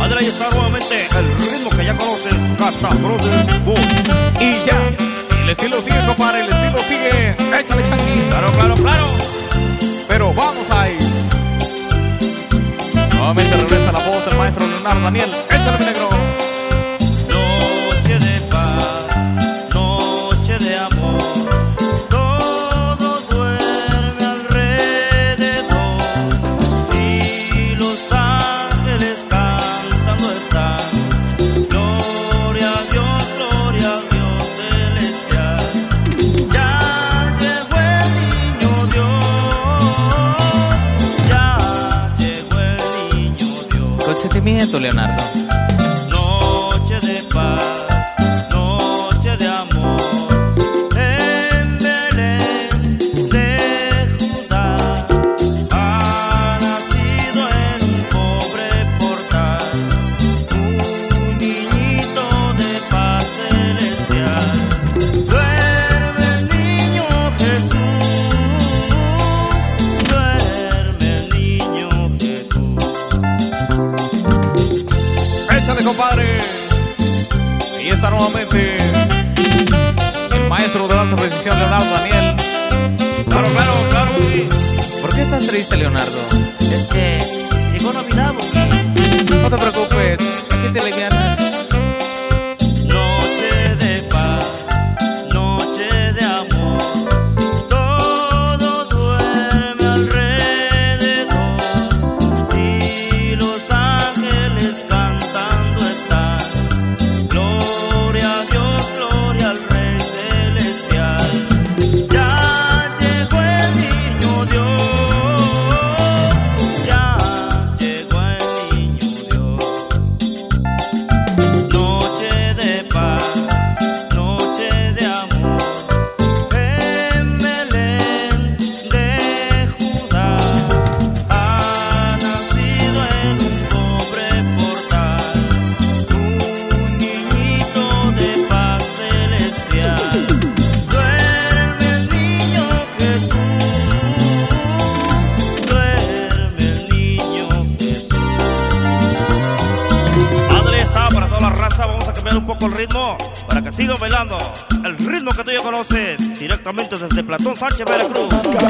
Adela, ahí está nuevamente el ritmo que ya conoces, Cata Brothers Boys. Y ya, el estilo sigue, compadre, el estilo sigue. Échale, Chanqui. Claro, claro, claro. Pero vamos ahí. Nuevamente regresa la voz del maestro Leonardo Daniel. Échale, mi negro. Noche de paz, noche de amor, todo duerme alrededor y los ángeles cantando están. Gloria a Dios celestial. Ya llegó el niño Dios, ya llegó el niño Dios. Con sentimiento, Leonardo. Noche de paz, noche de amor, en Belén de Judá, ha nacido en un pobre portal, un niñito de paz celestial. Duerme el niño Jesús, duerme el niño Jesús. Échale, compadre. Ahí está nuevamente el maestro de la alta precisión, Leonardo Daniel. Claro, claro, claro. ¿Por qué estás triste, Leonardo? Es que llegó Navidad, No te preocupes, aquí te alivianas. noche de paz, noche de amor, todo duerme alrededor y los ángeles cantando están. Gloria a Dios, gloria al Rey celestial. Ya llegó el niño Dios, ya llegó el niño Dios. Noche de paz, noche de amor, en Belén de Judá, ha nacido en un pobre portal, un niñito de paz celestial. Duerme el niño Jesús, duerme el niño Jesús. Padre, está para toda la raza. Vamos a cambiar un poco el ritmo para que sigan bailando el ritmo que tú ya conoces directamente desde Platón Sánchez, Veracruz.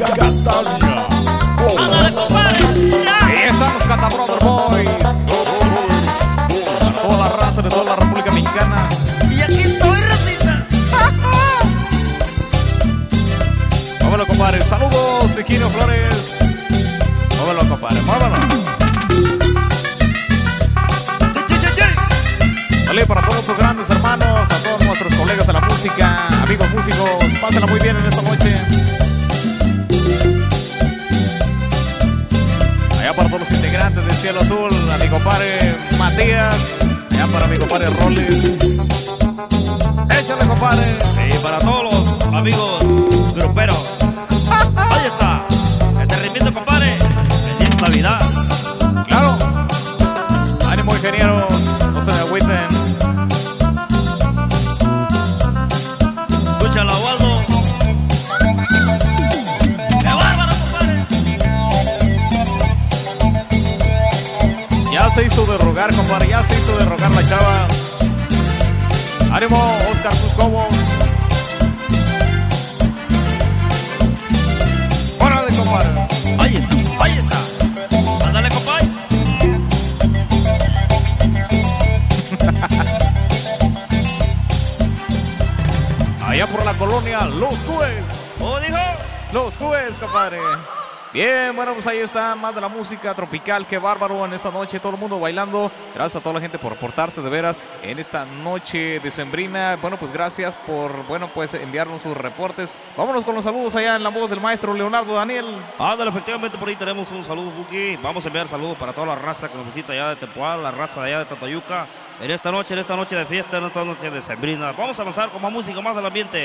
¡Ándale, compadre! Ahí están los Cata Brothers Boys. Para toda la raza de toda la República Mexicana. Y aquí estoy, racita. Muévelo, compadre. Saludos, Equino Flores. Muévelo, compadre, muévelo. Vale, para todos nuestros grandes hermanos, a todos nuestros colegas de la música, amigos músicos, pásenla muy bien en esta noche. Allá para todos los integrantes del Cielo Azul, a mi compadre Matías, allá para mi compadre Rollins. Échale, compadre. Y para todos los amigos gruperos, ahí está. Este ritmito, compadre. Feliz Navidad. Claro. Ánimo, ingenieros, no se me agüiten. Escúchala, Waldo. ¡Qué bárbaro, compadre! Ya se hizo de rogar, compadre, ya se hizo de rogar la chava. Ánimo, Oscar Cuscobos. Órale, compadre. Ahí está, ahí está. Ándale, compadre. Allá por la colonia Los Cubes. ¿Cómo dijo? Los Cubes, compadre. Bien, bueno, pues ahí está más de la música tropical. Qué bárbaro en esta noche, todo el mundo bailando. Gracias a toda la gente por portarse de veras en esta noche decembrina. Bueno, pues gracias por, bueno, pues enviarnos sus reportes. Vámonos con los saludos allá en la voz del maestro Leonardo Daniel. Ándale, efectivamente por ahí tenemos un saludo, Buki. Vamos a enviar saludos para toda la raza que nos visita allá de Tepual, la raza de allá de Tatayuca. En esta noche de fiesta, en esta noche decembrina. Vamos a avanzar con más música, más del ambiente.